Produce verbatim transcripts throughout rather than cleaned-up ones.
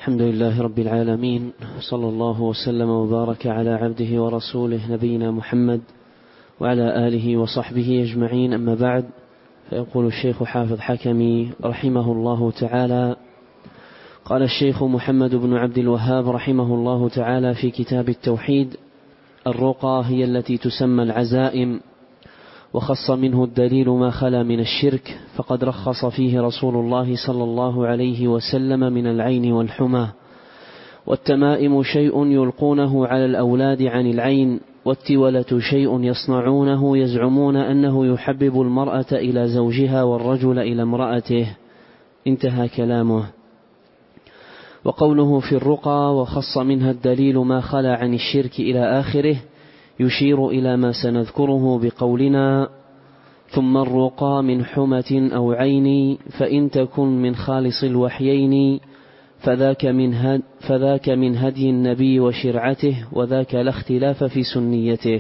الحمد لله رب العالمين، صلى الله وسلم وبارك على عبده ورسوله نبينا محمد وعلى آله وصحبه أجمعين، أما بعد. فيقول الشيخ حافظ حكمي رحمه الله تعالى: قال الشيخ محمد بن عبد الوهاب رحمه الله تعالى في كتاب التوحيد: الرقى هي التي تسمى العزائم، وخص منه الدليل ما خلا من الشرك، فقد رخص فيه رسول الله صلى الله عليه وسلم من العين والحمى. والتمائم شيء يلقونه على الأولاد عن العين، والتولة شيء يصنعونه يزعمون أنه يحبب المرأة إلى زوجها والرجل إلى امرأته. انتهى كلامه. وقوله في الرقى وخص منها الدليل ما خلا عن الشرك إلى آخره يشير إلى ما سنذكره بقولنا: ثم الرقى من حمة أو عين، فإن تكن من خالص الوحيين فذاك من, هد فذاك من هدي النبي وشرعته، وذاك لا اختلاف في سنيته.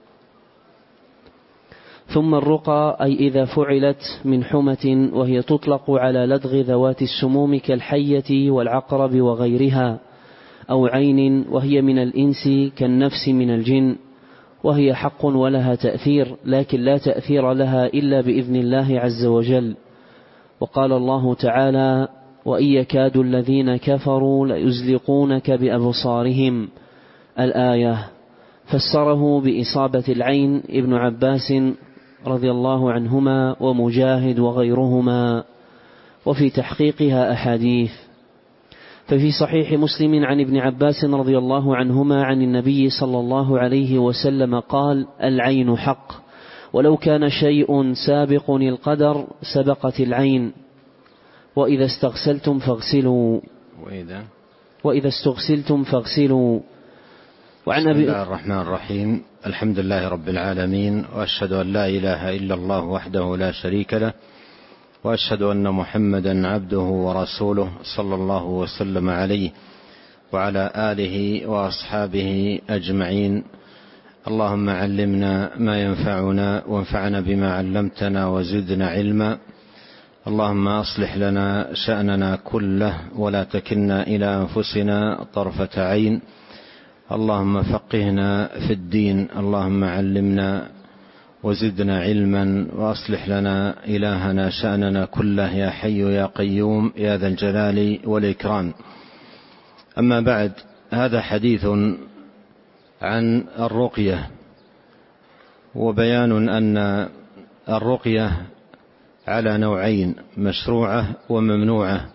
ثم الرقى أي إذا فعلت من حمة، وهي تطلق على لدغ ذوات السموم كالحية والعقرب وغيرها، أو عين وهي من الإنس كالنفس من الجن، وهي حق ولها تأثير، لكن لا تأثير لها إلا بإذن الله عز وجل. وقال الله تعالى: وإن يكاد الذين كفروا ليزلقونك بأبصارهم، الآية. فسره بإصابة العين ابن عباس رضي الله عنهما ومجاهد وغيرهما، وفي تحقيقها أحاديث. ففي صحيح مسلم عن ابن عباس رضي الله عنهما عن النبي صلى الله عليه وسلم قال: العين حق، ولو كان شيء سابق القدر سبقت العين. وإذا استغسلتم فاغسلوا وإذا وإذا استغسلتم فاغسلوا. وعن بسم الله الرحمن الرحيم. الحمد لله رب العالمين، وأشهد أن لا إله إلا الله وحده لا شريك له، وأشهد أن محمدا عبده ورسوله صلى الله وسلم عليه وعلى آله وأصحابه أجمعين. اللهم علمنا ما ينفعنا، وانفعنا بما علمتنا، وزدنا علما. اللهم أصلح لنا شأننا كله، ولا تكلنا إلى أنفسنا طرفة عين. اللهم فقهنا في الدين، اللهم علمنا وزدنا علما، وأصلح لنا إلهنا شأننا كله، يا حي يا قيوم يا ذا الجلال والإكرام. أما بعد، هذا حديث عن الرقية، وبيان أن الرقية على نوعين: مشروعة وممنوعة.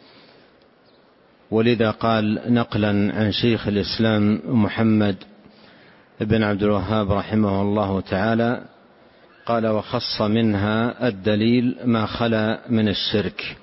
ولذا قال نقلا عن شيخ الإسلام محمد بن عبد الوهاب رحمه الله تعالى، قال: وخص منها الدليل ما خلا من الشرك،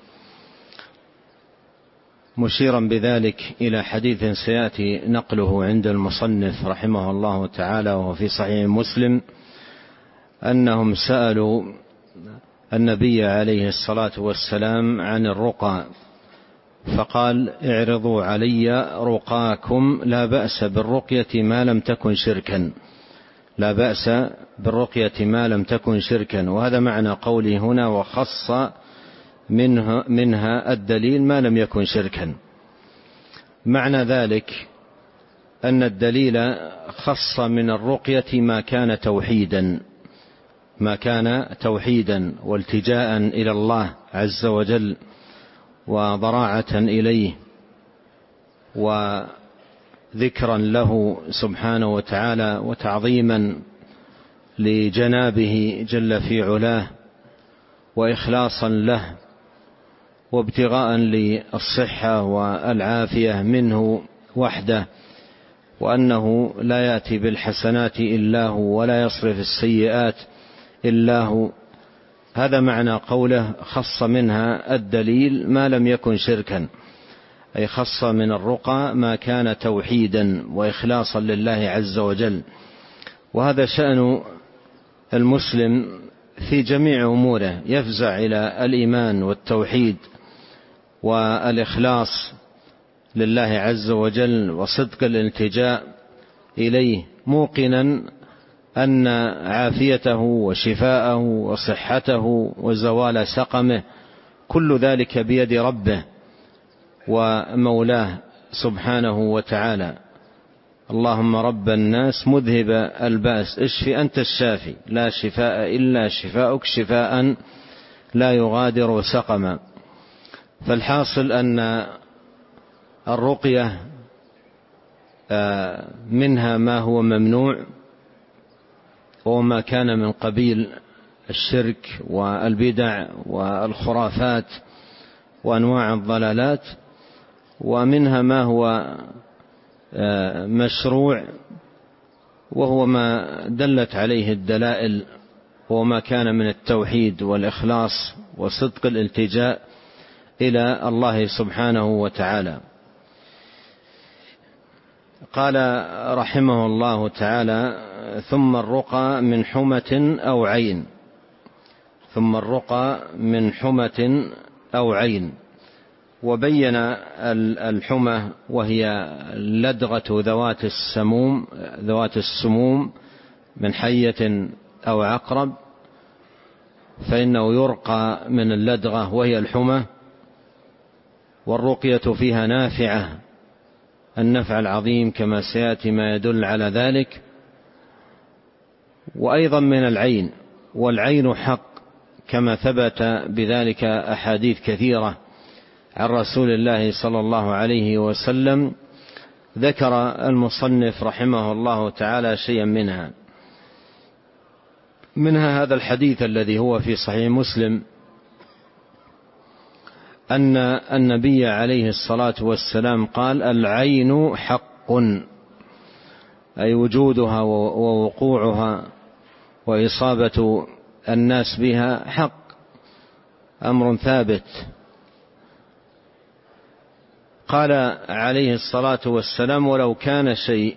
مشيرا بذلك إلى حديث سيأتي نقله عند المصنف رحمه الله تعالى، وهو في صحيح مسلم، أنهم سألوا النبي عليه الصلاة والسلام عن الرقى، فقال: اعرضوا علي رقاكم، لا بأس بالرقية ما لم تكن شركا، لا بأس بالرقية ما لم تكن شركا. وهذا معنى قوله هنا: وخص منها, منها الدليل ما لم يكن شركا. معنى ذلك أن الدليل خص من الرقية ما كان توحيدا، ما كان توحيدا والتجاء إلى الله عز وجل، وضراعة إليه، وذكرا له سبحانه وتعالى، وتعظيما لجنابه جل في علاه، وإخلاصا له، وابتغاء للصحة والعافية منه وحده، وأنه لا يأتي بالحسنات إلا هو، ولا يصرف السيئات إلا هو. هذا معنى قوله: خص منها الدليل ما لم يكن شركا، أي خص من الرقى ما كان توحيدا وإخلاصا لله عز وجل. وهذا شأن المسلم في جميع أموره، يفزع إلى الإيمان والتوحيد والإخلاص لله عز وجل، وصدق الالتجاء إليه، موقنا أن عافيته وشفاءه وصحته وزوال سقمه كل ذلك بيد ربه ومولاه سبحانه وتعالى. اللهم رب الناس مذهب البأس اشف أنت الشافي لا شفاء إلا شفاءك شفاء لا يغادر سقما. فالحاصل أن الرقية منها ما هو ممنوع وما كان من قبيل الشرك والبدع والخرافات وأنواع الضلالات، ومنها ما هو مشروع وهو ما دلت عليه الدلائل وما كان من التوحيد والإخلاص وصدق الالتجاء إلى الله سبحانه وتعالى. قال رحمه الله تعالى: ثم الرقى من حمة أو عين. ثم الرقى من حمة أو عين. وبين الحمى وهي لدغة ذوات السموم ذوات السموم من حية أو عقرب، فإنه يرقى من اللدغة وهي الحمى. والرقية فيها نافعة النفع العظيم كما سيأتي ما يدل على ذلك. وأيضا من العين، والعين حق كما ثبت بذلك أحاديث كثيرة عن رسول الله صلى الله عليه وسلم. ذكر المصنف رحمه الله تعالى شيئا منها منها هذا الحديث الذي هو في صحيح مسلم أن النبي عليه الصلاة والسلام قال: العين حق، أي وجودها ووقوعها وإصابة الناس بها حق، أمر ثابت. قال عليه الصلاة والسلام: ولو كان شيء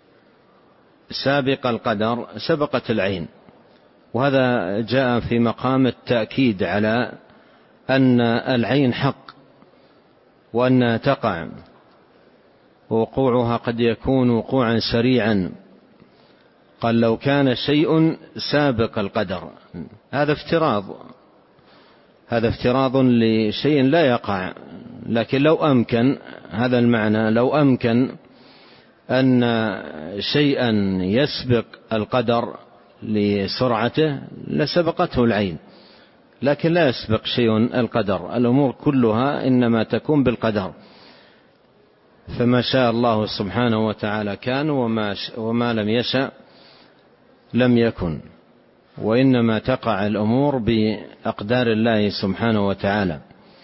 سابق القدر سبقت العين. وهذا جاء في مقام التأكيد على أن العين حق وأنها تقع، ووقوعها قد يكون وقوعا سريعا. قال: لو كان شيء سابق القدر. هذا افتراض هذا افتراض لشيء لا يقع، لكن لو أمكن، هذا المعنى، لو أمكن أن شيئا يسبق القدر لسرعته لسبقته العين، لكن لا يسبق شيء القدر. الأمور كلها إنما تكون بالقدر، فما شاء الله سبحانه وتعالى كان، وما, وما لم يشأ لم يكن. وإنما تقع الأمور بأقدار الله سبحانه وتعالى.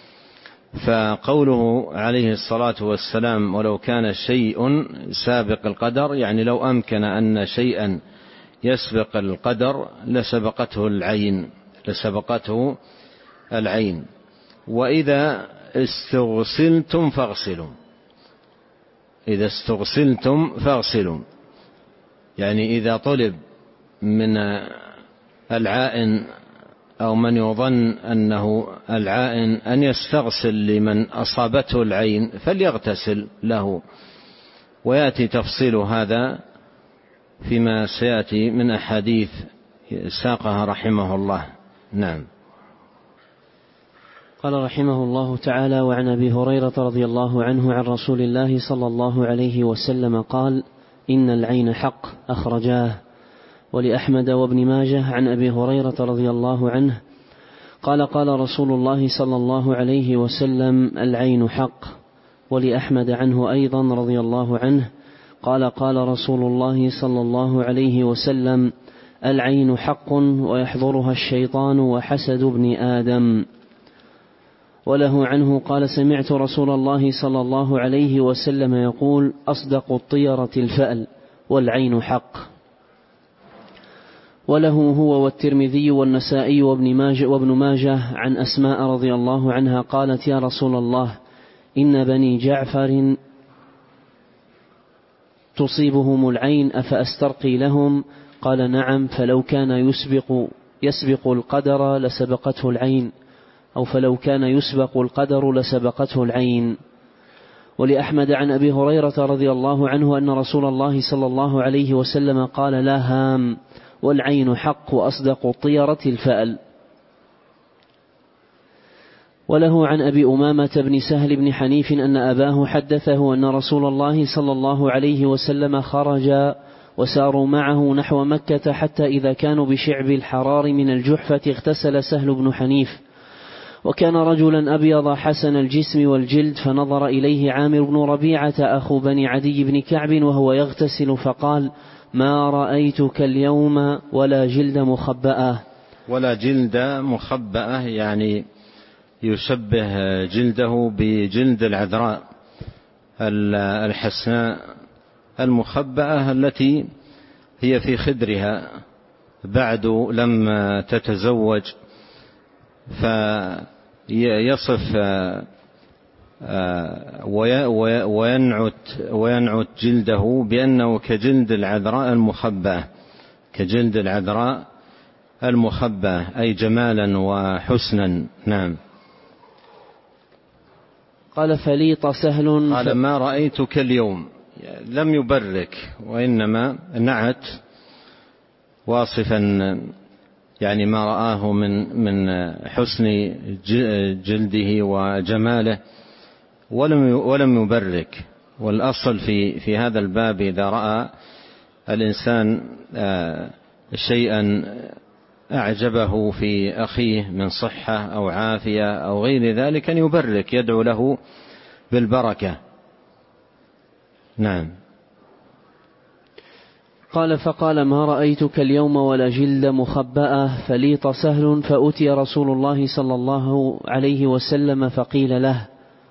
فقوله عليه الصلاة والسلام: ولو كان شيء سابق القدر، يعني لو أمكن أن شيئا يسبق القدر لسبقته العين لسبقته العين. وإذا استغسلتم فاغسلوا إذا استغسلتم فاغسلوا يعني إذا طلب من العائن أو من يظن أنه العائن أن يستغسل لمن أصابته العين فليغتسل له. ويأتي تفصيل هذا فيما سيأتي من أحاديث ساقها رحمه الله. نعم. قال رحمه الله تعالى: وعن أبي هريرة رضي الله عنه عن رسول الله صلى الله عليه وسلم قال: إن العين حق، أخرجاه. ولأحمد وابن ماجه عن أبي هريرة رضي الله عنه قال: قال رسول الله صلى الله عليه وسلم: العين حق. ولأحمد عنه أيضا رضي الله عنه قال: قال رسول الله صلى الله عليه وسلم: العين حق ويحضرها الشيطان وحسد ابن آدم. وله عنه قال: سمعت رسول الله صلى الله عليه وسلم يقول: أصدق الطيرة الفأل، والعين حق. وله هو والترمذي والنسائي وابن ماجه, وابن ماجه عن أسماء رضي الله عنها قالت: يا رسول الله، إن بني جعفر تصيبهم العين أفأسترقي لهم؟ قال: نعم، فلو كان يسبق, يسبق القدر لسبقته العين، أو فلو كان يسبق القدر لسبقته العين. ولأحمد عن أبي هريرة رضي الله عنه أن رسول الله صلى الله عليه وسلم قال: لا هام، والعين حق، وأصدق الطيرة الفأل. وله عن أبي أمامة بن سهل بن حنيف أن أباه حدثه أن رسول الله صلى الله عليه وسلم خرج وساروا معه نحو مكة حتى إذا كانوا بشعب الحرار من الجحفة اغتسل سهل بن حنيف، وكان رجلا أبيض حسن الجسم والجلد، فنظر إليه عامر بن ربيعة أخو بني عدي بن كعب وهو يغتسل فقال: ما رأيتك اليوم ولا جلد مخبأة. ولا جلد مخبأة يعني يشبه جلده بجلد العذراء الحسناء المخبأة التي هي في خدرها بعد لم تتزوج، فيصف وينعت وينعت جلده بأنه كجلد العذراء المخبأة، كجلد العذراء المخبأة أي جمالا وحسنا. نعم. قال: فليط سهل قال: ما رأيتك اليوم، لم يبرك وإنما نعت واصفا يعني ما رآه من من حسن جلده وجماله، ولم ولم يبرك. والأصل في في هذا الباب إذا رأى الإنسان شيئا أعجبه في أخيه من صحة أو عافية أو غير ذلك أن يبرك، يدعو له بالبركة. نعم. قال: فقال: ما رأيتك اليوم ولا جلد مخبأة. فليط سهل، فأتي رسول الله صلى الله عليه وسلم فقيل له: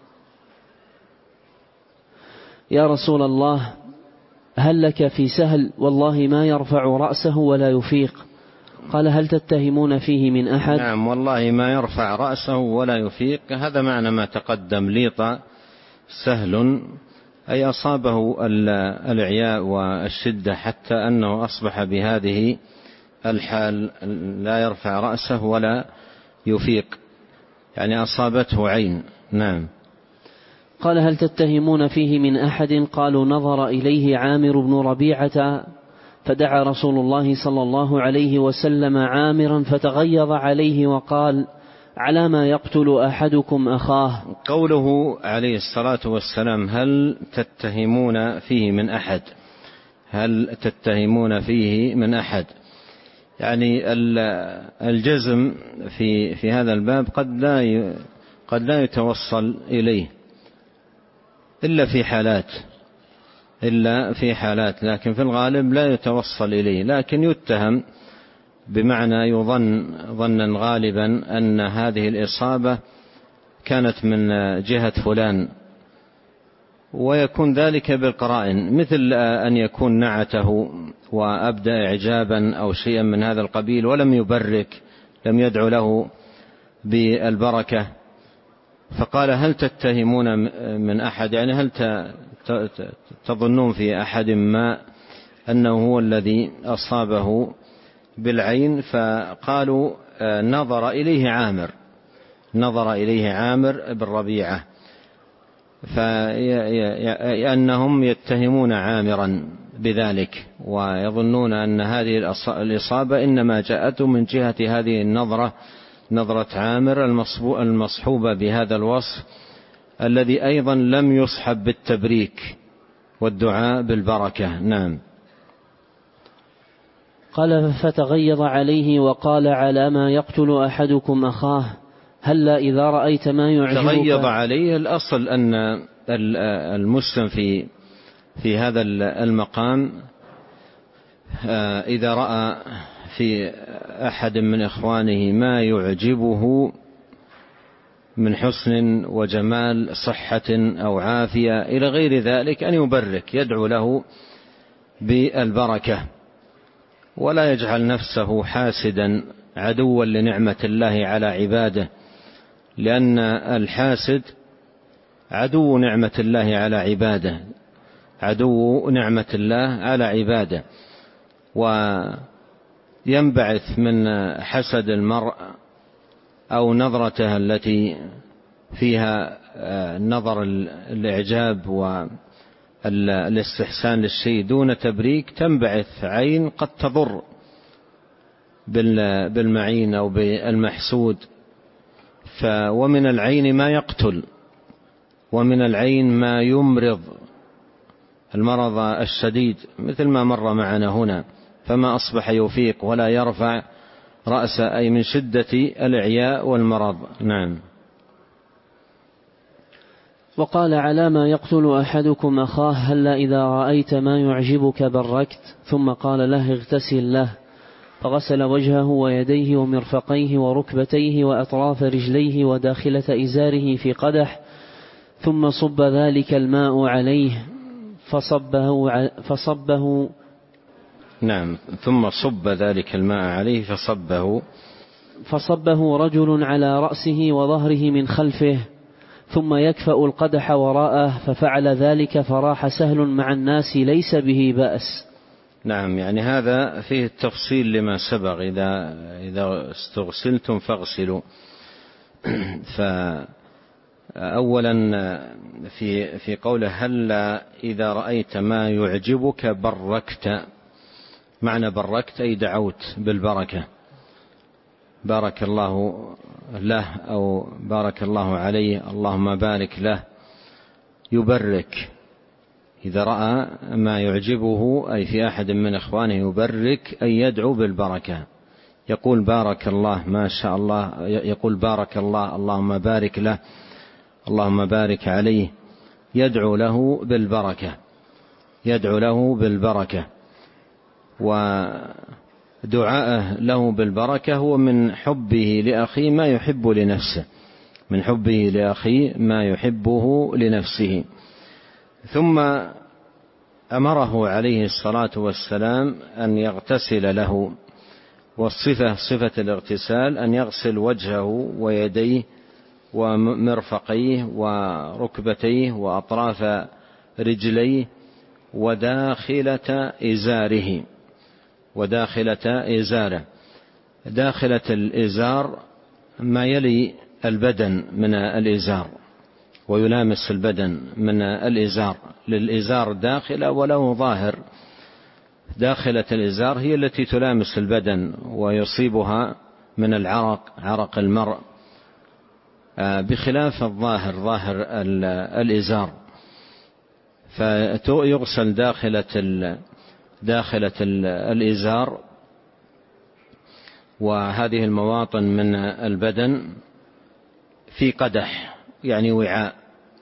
يا رسول الله، هل لك في سهل والله ما يرفع رأسه ولا يفيق؟ قال: هل تتهمون فيه من أحد؟ نعم، والله ما يرفع رأسه ولا يفيق. هذا معنى ما تقدم. ليط سهل أي أصابه الإعياء والشدة حتى أنه أصبح بهذه الحال لا يرفع رأسه ولا يفيق، يعني أصابته عين. نعم. قال: هل تتهمون فيه من أحد؟ قالوا: نظر إليه عامر بن ربيعة، فدعا رسول الله صلى الله عليه وسلم عامرا فتغيظ عليه وقال: على ما يقتل أحدكم أخاه. قوله عليه الصلاة والسلام: هل تتهمون فيه من أحد، هل تتهمون فيه من أحد، يعني الجزم في في هذا الباب قد لا قد لا يتوصل إليه إلا في حالات إلا في حالات لكن في الغالب لا يتوصل إليه، لكن يتهم بمعنى يظن ظنا غالبا أن هذه الإصابة كانت من جهة فلان، ويكون ذلك بالقرائن، مثل أن يكون نعته وأبدأ إعجابا أو شيئا من هذا القبيل ولم يبرك، لم يدعو له بالبركة، فقال: هل تتهمون من أحد، يعني هل تظنون في أحد ما أنه هو الذي أصابه بالعين؟ فقالوا: نظر إليه عامر نظر إليه عامر بالربيعة، فأنهم يتهمون عامرا بذلك ويظنون أن هذه الإصابة إنما جاءته من جهة هذه النظرة، نظرة عامر المصحوبة بهذا الوصف الذي أيضا لم يصحب بالتبريك والدعاء بالبركة. نعم. قال: فتغيظ عليه وقال: على ما يقتل أحدكم أخاه، هلا إذا رأيت ما يعجبك. تغيظ عليه. الأصل أن المسلم في في هذا المقام إذا رأى في أحد من إخوانه ما يعجبه من حسن وجمال صحة أو عافية إلى غير ذلك أن يبرك، يدعو له بالبركة، ولا يجعل نفسه حاسدا عدوا لنعمة الله على عباده، لأن الحاسد عدو نعمة الله على عباده عدو نعمة الله على عباده وينبعث من حسد المرء أو نظرته التي فيها نظر الإعجاب والاستحسان للشيء دون تبريك، تنبعث عين قد تضر بالمعين أو بالمحسود، ف ومن العين ما يقتل، ومن العين ما يمرض المرض الشديد مثل ما مر معنا هنا، فما أصبح يفيق ولا يرفع رأسه، أي من شدة الإعياء والمرض. نعم. وقال: على ما يقتل أحدكم أخاه هلا إذا رأيت ما يعجبك بركت. ثم قال له: اغتسل له. فغسل وجهه ويديه ومرفقيه وركبتيه وأطراف رجليه وداخلة إزاره في قدح، ثم صب ذلك الماء عليه فصبه, فصبه نعم ثم صب ذلك الماء عليه فصبه فصبه رجل على رأسه وظهره من خلفه، ثم يكفأ القدح وراءه، ففعل ذلك فراح سهل مع الناس ليس به بأس. نعم، يعني هذا فيه التفصيل لما سبق: إذا إذا استغسلتم فاغسلوا. فأولا في في قوله هلا إذا رأيت ما يعجبك بركت، معنى بركت أي دعوت بالبركة، بارك الله له أو بارك الله عليه، اللهم بارك له. يبرك إذا رأى ما يعجبه أي في أحد من إخوانه يبرك أي يدعو بالبركة، يقول بارك الله ما شاء الله، يقول بارك الله، اللهم بارك له، اللهم بارك عليه، يدعو له بالبركة، يدعو له بالبركة. ودعاءه له بالبركة هو من حبه لأخيه ما يحب لنفسه، من حبه لأخيه ما يحبه لنفسه. ثم أمره عليه الصلاة والسلام أن يغتسل له، والصفة صفة الاغتسال أن يغسل وجهه ويديه ومرفقيه وركبتيه وأطراف رجليه وداخلة إزاره، وداخلة إزاره. داخلة الإزار ما يلي البدن من الإزار ويلامس البدن من الإزار، للإزار داخلة وله ظاهر. داخلة الإزار هي التي تلامس البدن ويصيبها من العرق عرق المرء، بخلاف الظاهر ظاهر الإزار، فيغسل داخلة داخلة الإزار. وهذه المواطن من البدن في قدح يعني وعاء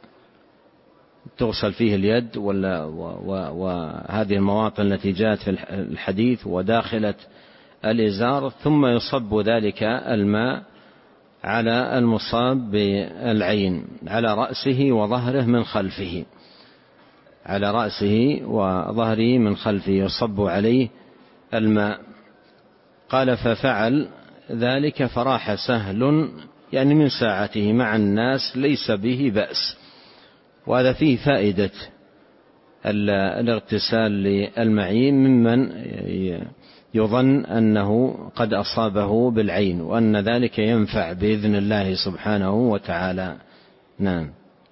تغسل فيه اليد، وهذه المواطن التي جاءت في الحديث وداخلة الإزار، ثم يصب ذلك الماء على المصاب بالعين على رأسه وظهره من خلفه، على رأسه وظهره من خلفه يصب عليه الماء. قال ففعل ذلك فراح سهل، يعني من ساعته مع الناس ليس به بأس. وهذا فيه فائدة الاغتسال للمعين ممن يظن أنه قد أصابه بالعين، وأن ذلك ينفع بإذن الله سبحانه وتعالى. نعم.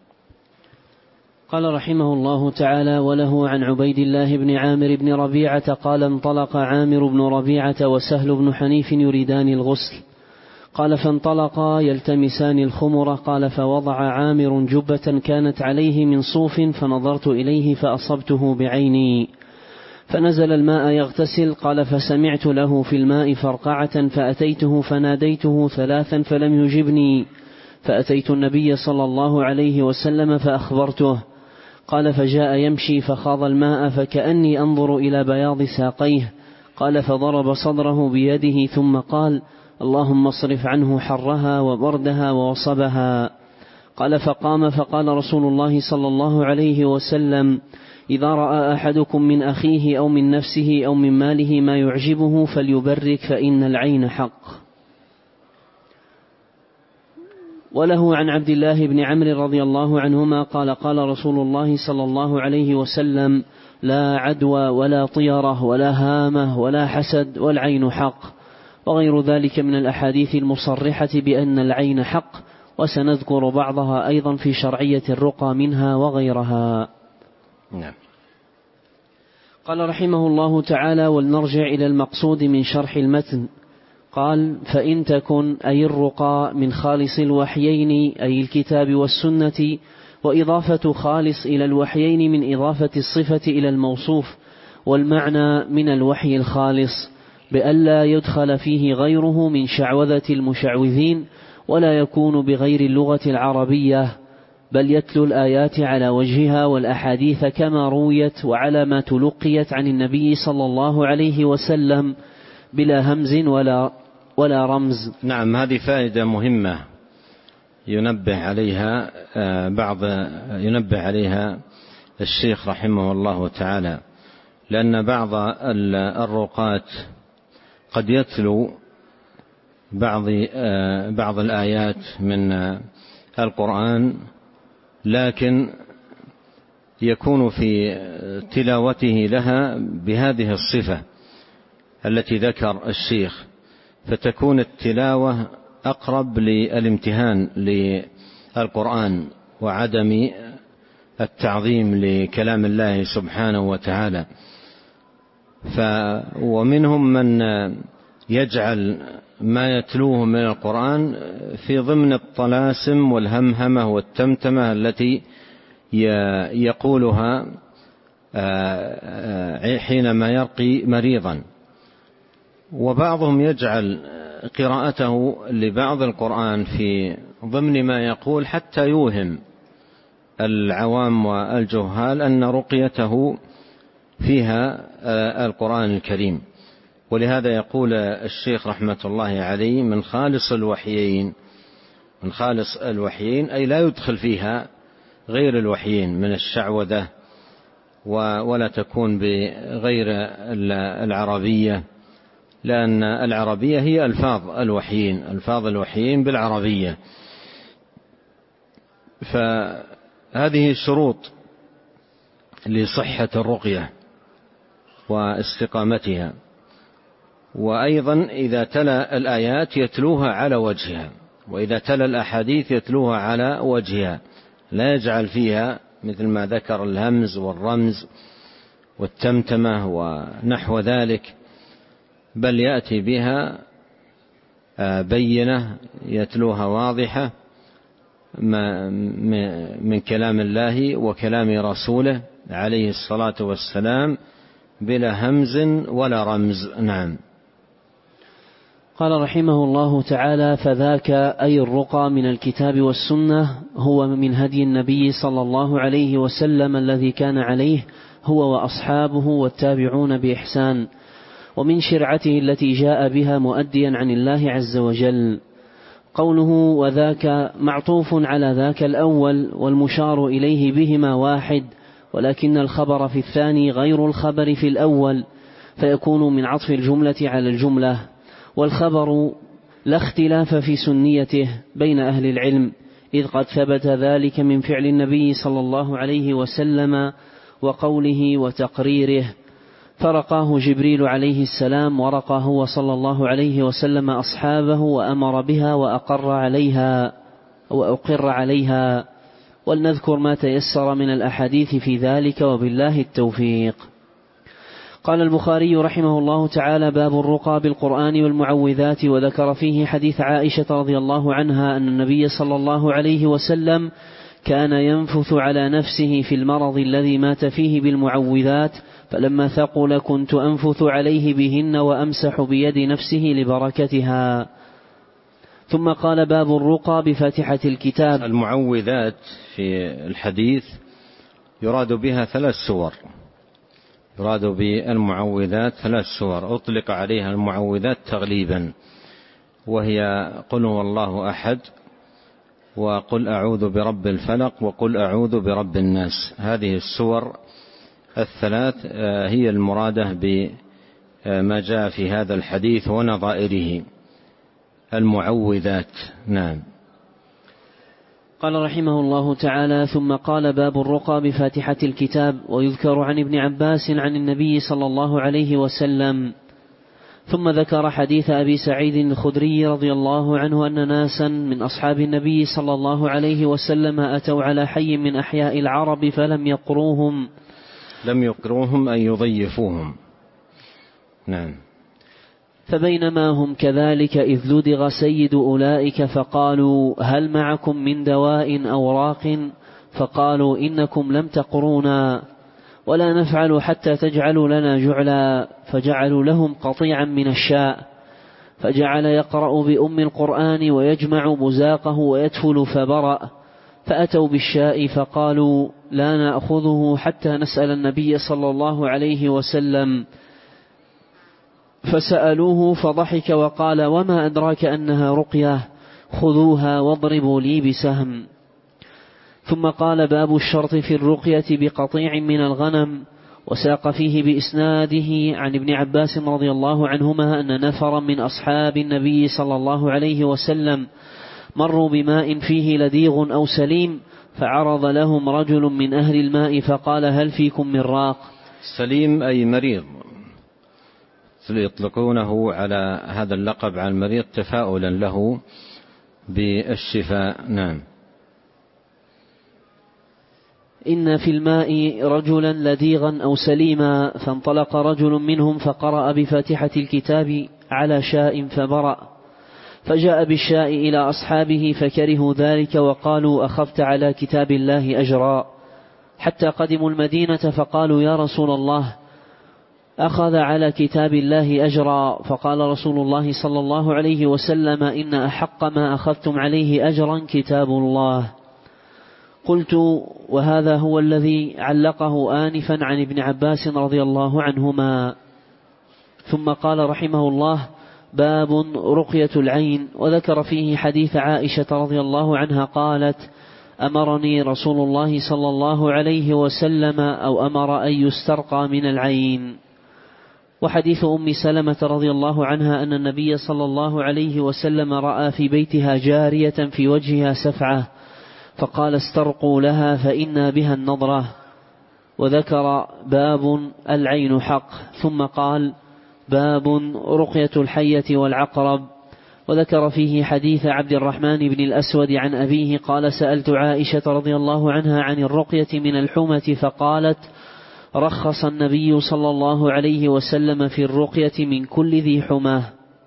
قال رحمه الله تعالى: وله عن عبيد الله بن عامر بن ربيعة قال: انطلق عامر بن ربيعة وسهل بن حنيف يريدان الغسل، قال فانطلقا يلتمسان الخمرة، قال فوضع عامر جبة كانت عليه من صوف، فنظرت إليه فأصبته بعيني، فنزل الماء يغتسل، قال فسمعت له في الماء فرقعة، فأتيته فناديته ثلاثا فلم يجبني، فأتيت النبي صلى الله عليه وسلم فأخبرته، قال فجاء يمشي فخاض الماء فكأني أنظر إلى بياض ساقيه، قال فضرب صدره بيده ثم قال: اللهم اصرف عنه حرها وبردها ووصبها. قال فقام فقال رسول الله صلى الله عليه وسلم: إذا رأى أحدكم من أخيه أو من نفسه أو من ماله ما يعجبه فليبرك، فإن العين حق. وله عن عبد الله بن عمرو رضي الله عنهما قال: قال رسول الله صلى الله عليه وسلم: لا عدوى ولا طيرة ولا هامة ولا حسد والعين حق، وغير ذلك من الأحاديث المصرحة بأن العين حق، وسنذكر بعضها أيضا في شرعية الرقى منها وغيرها. نعم. قال رحمه الله تعالى: ولنرجع إلى المقصود من شرح المتن. قال: فإن تكن أي الرقى من خالص الوحيين أي الكتاب والسنة، وإضافة خالص إلى الوحيين من إضافة الصفة إلى الموصوف، والمعنى من الوحي الخالص، بألا يدخل فيه غيره من شعوذة المشعوذين، ولا يكون بغير اللغة العربية، بل يتلو الآيات على وجهها والأحاديث كما رويت وعلى ما تلقيت عن النبي صلى الله عليه وسلم بلا همز ولا ولا رمز. نعم، هذه فائدة مهمة ينبه عليها بعض ينبه عليها الشيخ رحمه الله تعالى، لأن بعض الرقاة قد يتلو بعض بعض الآيات من القرآن، لكن يكون في تلاوته لها بهذه الصفة التي ذكر الشيخ، فتكون التلاوة أقرب للامتهان للقرآن وعدم التعظيم لكلام الله سبحانه وتعالى. ف ومنهم من يجعل ما يتلوه من القرآن في ضمن الطلاسم والهمهمة والتمتمة التي يقولها حينما يرقي مريضا، وبعضهم يجعل قراءته لبعض القرآن في ضمن ما يقول حتى يوهم العوام والجهال أن رقيته فيها القرآن الكريم. ولهذا يقول الشيخ رحمة الله عليه: من خالص الوحيين، من خالص الوحيين أي لا يدخل فيها غير الوحيين من الشعوذة، ولا تكون بغير العربية، لأن العربية هي ألفاظ الوحيين، ألفاظ الوحيين بالعربية. فهذه شروط لصحة الرقية واستقامتها. وأيضا إذا تلا الآيات يتلوها على وجهها، وإذا تلا الأحاديث يتلوها على وجهها، لا يجعل فيها مثل ما ذكر الهمز والرمز والتمتمة ونحو ذلك، بل يأتي بها بينة يتلوها واضحة من كلام الله وكلام رسوله عليه الصلاة والسلام بلا همز ولا رمز. نعم. قال رحمه الله تعالى: فذاك أي الرقى من الكتاب والسنة هو من هدي النبي صلى الله عليه وسلم الذي كان عليه هو وأصحابه والتابعون بإحسان، ومن شرعته التي جاء بها مؤديا عن الله عز وجل. قوله وذاك معطوف على ذاك الأول، والمشار إليه بهما واحد، ولكن الخبر في الثاني غير الخبر في الأول، فيكون من عطف الجملة على الجملة. والخبر لا اختلاف في سنيته بين أهل العلم، إذ قد ثبت ذلك من فعل النبي صلى الله عليه وسلم وقوله وتقريره، فرقاه جبريل عليه السلام ورقى هو صلى الله عليه وسلم أصحابه وأمر بها وأقر عليها وأقر عليها. ولنذكر ما تيسر من الأحاديث في ذلك، وبالله التوفيق. قال البخاري رحمه الله تعالى: باب الرقى بالقرآن والمعوذات، وذكر فيه حديث عائشة رضي الله عنها أن النبي صلى الله عليه وسلم كان ينفث على نفسه في المرض الذي مات فيه بالمعوذات، فلما ثقل كنت أنفث عليه بهن وأمسح بيد نفسه لبركتها. ثم قال: باب الرقى بفاتحة الكتاب. المعوذات في الحديث يراد بها ثلاث سور، يراد بالمعوذات ثلاث سور أطلق عليها المعوذات تغليبا، وهي قل هو الله أحد، وقل أعوذ برب الفلق، وقل أعوذ برب الناس. هذه السور الثلاث هي المرادة بما جاء في هذا الحديث ونظائره المعوذات. نعم. قال رحمه الله تعالى: ثم قال: باب الرقى بفاتحة الكتاب. ويذكر عن ابن عباس عن النبي صلى الله عليه وسلم. ثم ذكر حديث أبي سعيد الخدري رضي الله عنه أن ناسا من أصحاب النبي صلى الله عليه وسلم أتوا على حي من أحياء العرب فلم يقروهم لم يقروهم أن يضيفوهم. نعم. فبينما هم كذلك إذ لدغ سيد أولئك فقالوا هل معكم من دواء أو راق؟ فقالوا إنكم لم تقرونا ولا نفعل حتى تجعلوا لنا جعلا، فجعلوا لهم قطيعا من الشاء، فجعل يقرأ بأم القرآن ويجمع بزاقه ويدفل فبرأ، فأتوا بالشاء فقالوا لا نأخذه حتى نسأل النبي صلى الله عليه وسلم، فسألوه فضحك وقال وما أدراك أنها رقية، خذوها واضربوا لي بسهم. ثم قال باب الشرط في الرقية بقطيع من الغنم، وساق فيه بإسناده عن ابن عباس رضي الله عنهما أن نفرا من أصحاب النبي صلى الله عليه وسلم مروا بماء فيه لديغ أو سليم، فعرض لهم رجل من أهل الماء فقال هل فيكم من راق؟ سليم أي مريض، يطلقونه على هذا اللقب على المريض تفاؤلا له بالشفاء. نعم. إن في الماء رجلا لديغا أو سليما، فانطلق رجل منهم فقرأ بفاتحة الكتاب على شاء فبرأ، فجاء بالشاء إلى أصحابه فكرهوا ذلك وقالوا أخفت على كتاب الله أجرا، حتى قدموا المدينة فقالوا يا رسول الله أخذ على كتاب الله أجرا، فقال رسول الله صلى الله عليه وسلم إن أحق ما أخذتم عليه أجرا كتاب الله. قلت وهذا هو الذي علقه آنفا عن ابن عباس رضي الله عنهما. ثم قال رحمه الله باب رقية العين، وذكر فيه حديث عائشة رضي الله عنها قالت أمرني رسول الله صلى الله عليه وسلم أو أمر أن يسترقى من العين. وحديث أم سلمة رضي الله عنها أن النبي صلى الله عليه وسلم رأى في بيتها جارية في وجهها سفعة فقال استرقوا لها فإنا بها النضرة. وذكر باب العين حق، ثم قال باب رقية الحية والعقرب، وذكر فيه حديث عبد الرحمن بن الأسود عن أبيه قال سألت عائشة رضي الله عنها عن الرقية من الحمة فقالت رخص النبي صلى الله عليه وسلم في الرقية من كل ذي حماه.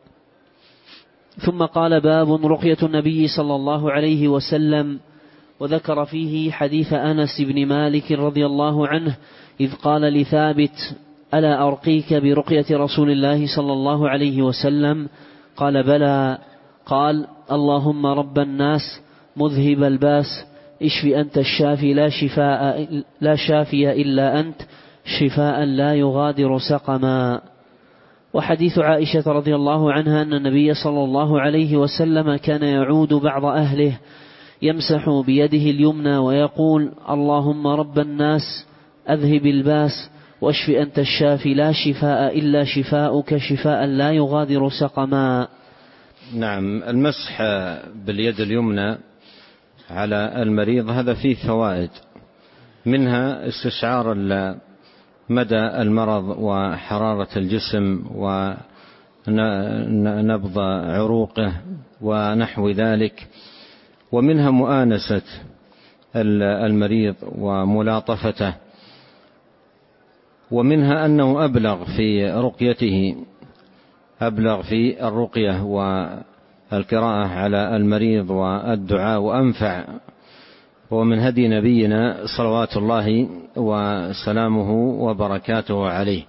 ثم قال باب رقية النبي صلى الله عليه وسلم، وذكر فيه حديث أنس بن مالك رضي الله عنه إذ قال لثابت ألا أرقيك برقية رسول الله صلى الله عليه وسلم؟ قال بلى. قال اللهم رب الناس مذهب الباس اشف أنت الشافي لا شفاء لا شافي إلا أنت شفاء لا يغادر سقما. وحديث عائشة رضي الله عنها أن النبي صلى الله عليه وسلم كان يعود بعض أهله يمسح بيده اليمنى ويقول اللهم رب الناس أذهب الباس واشف أنت الشافي لا شفاء إلا شفاؤك شفاء لا يغادر سقما. نعم. المسح باليد اليمنى على المريض هذا فيه فوائد، منها استشعار مدى المرض وحرارة الجسم ونبض عروقه ونحو ذلك، ومنها مؤانسة المريض وملاطفته، ومنها أنه أبلغ في رقيته، أبلغ في الرقية والقراءة على المريض والدعاء وأنفع، ومن هدي نبينا صلوات الله وسلامه وبركاته عليه.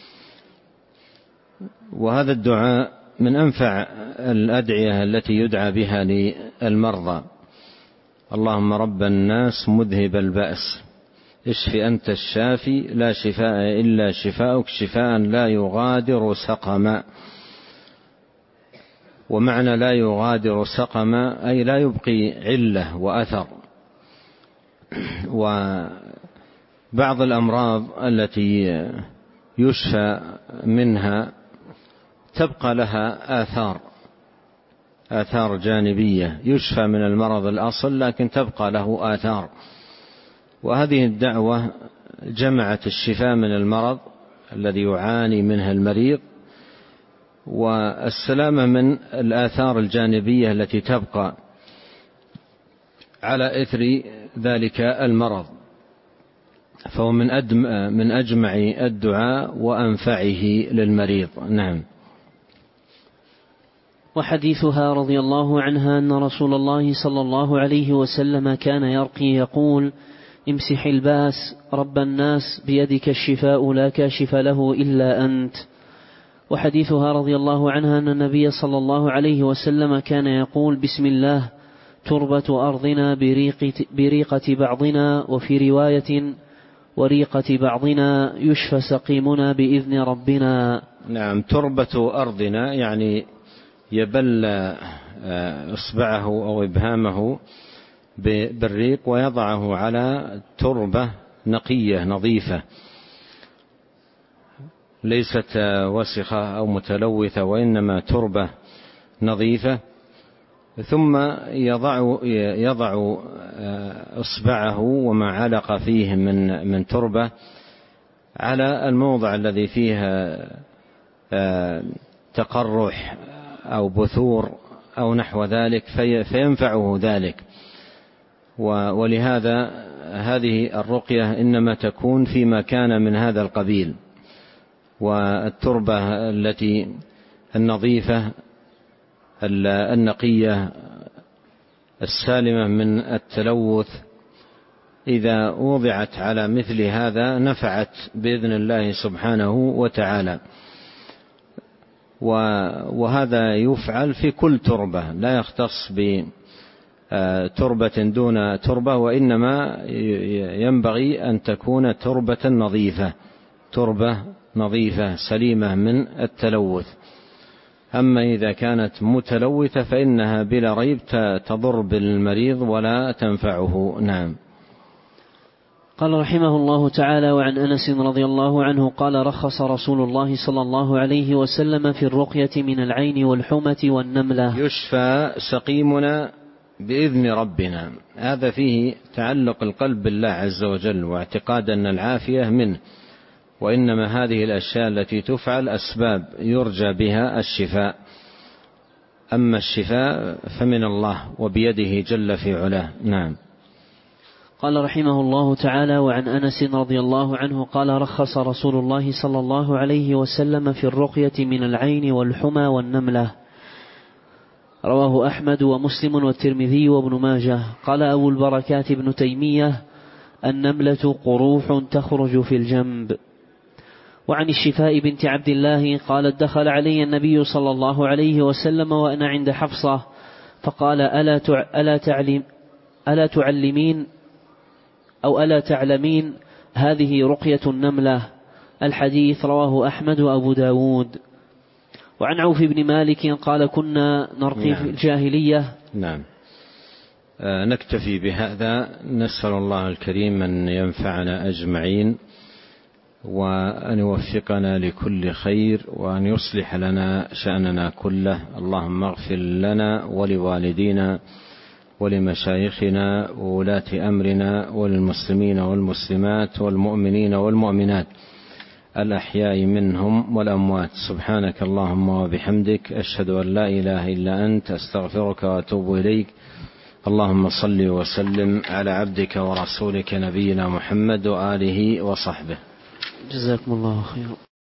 وهذا الدعاء من أنفع الأدعية التي يدعى بها للمرضى، اللهم رب الناس مذهب البأس اشف أنت الشافي لا شفاء إلا شفاؤك شفاء لا يغادر سقما. ومعنى لا يغادر سقما أي لا يبقي علة وأثر. وبعض الأمراض التي يشفى منها تبقى لها آثار آثار جانبية، يشفى من المرض الأصل لكن تبقى له آثار. وهذه الدعوة جمعت الشفاء من المرض الذي يعاني منه المريض والسلامة من الآثار الجانبية التي تبقى على إثر ذلك المرض، فهو من أدم من أجمع الدعاء وأنفعه للمريض. نعم. وحديثها رضي الله عنها أن رسول الله صلى الله عليه وسلم كان يرقي يقول: امسح الباس رب الناس بيدك الشفاء لا كاشف له إلا أنت. وحديثها رضي الله عنها أن النبي صلى الله عليه وسلم كان يقول: بسم الله تربة أرضنا بريقة, بريقة بعضنا، وفي رواية وريقة بعضنا يشفى سقيمنا بإذن ربنا. نعم، تربة أرضنا يعني يبل إصبعه أو إبهامه بالريق ويضعه على تربة نقية نظيفة ليست وسخة أو متلوثة، وإنما تربة نظيفة، ثم يضع يضع إصبعه وما علق فيه من من تربة على الموضع الذي فيه تقرح أو بثور أو نحو ذلك فينفعه ذلك. ولهذا هذه الرقية إنما تكون فيما كان من هذا القبيل. والتربة التي النظيفة النقية السالمة من التلوث إذا وضعت على مثل هذا نفعت بإذن الله سبحانه وتعالى. وهذا يفعل في كل تربة، لا يختص بتربة دون تربة، وإنما ينبغي أن تكون تربة نظيفة، تربة نظيفة سليمة من التلوث. أما إذا كانت متلوثة فإنها بلا ريب تضر بالمريض ولا تنفعه. نعم. قال رحمه الله تعالى: وعن أنس رضي الله عنه قال: رخص رسول الله صلى الله عليه وسلم في الرقية من العين والحمة والنملة. يشفى سقيمنا بإذن ربنا، هذا فيه تعلق القلب بالله عز وجل واعتقاد أن العافية منه، وإنما هذه الأشياء التي تفعل أسباب يرجى بها الشفاء، أما الشفاء فمن الله وبيده جل في علاه. نعم. قال رحمه الله تعالى: وعن أنس رضي الله عنه قال: رخص رسول الله صلى الله عليه وسلم في الرقية من العين والحمى والنملة. رواه أحمد ومسلم والترمذي وابن ماجه. قال أبو البركات ابن تيمية: النملة قروح تخرج في الجنب. وعن الشفاء بنت عبد الله قالت: دخل علي النبي صلى الله عليه وسلم وأنا عند حفصة فقال: ألا ألا تعلم ألا تعلمين أو ألا تعلمين هذه رقية النملة. الحديث رواه أحمد وأبو داود. وعن عوف بن مالك قال: كنا نرقي نعم. في الجاهلية. نعم. آه نكتفي بهذا، نسأل الله الكريم أن ينفعنا أجمعين وأن يوفقنا لكل خير وأن يصلح لنا شأننا كله. اللهم اغفر لنا ولوالدينا ولمشايخنا وولاة أمرنا وللمسلمين والمسلمات والمؤمنين والمؤمنات الأحياء منهم والأموات. سبحانك اللهم وبحمدك، أشهد أن لا إله إلا أنت، أستغفرك وأتوب إليك. اللهم صل وسلم على عبدك ورسولك نبينا محمد وآله وصحبه. جزاكم الله خيرا.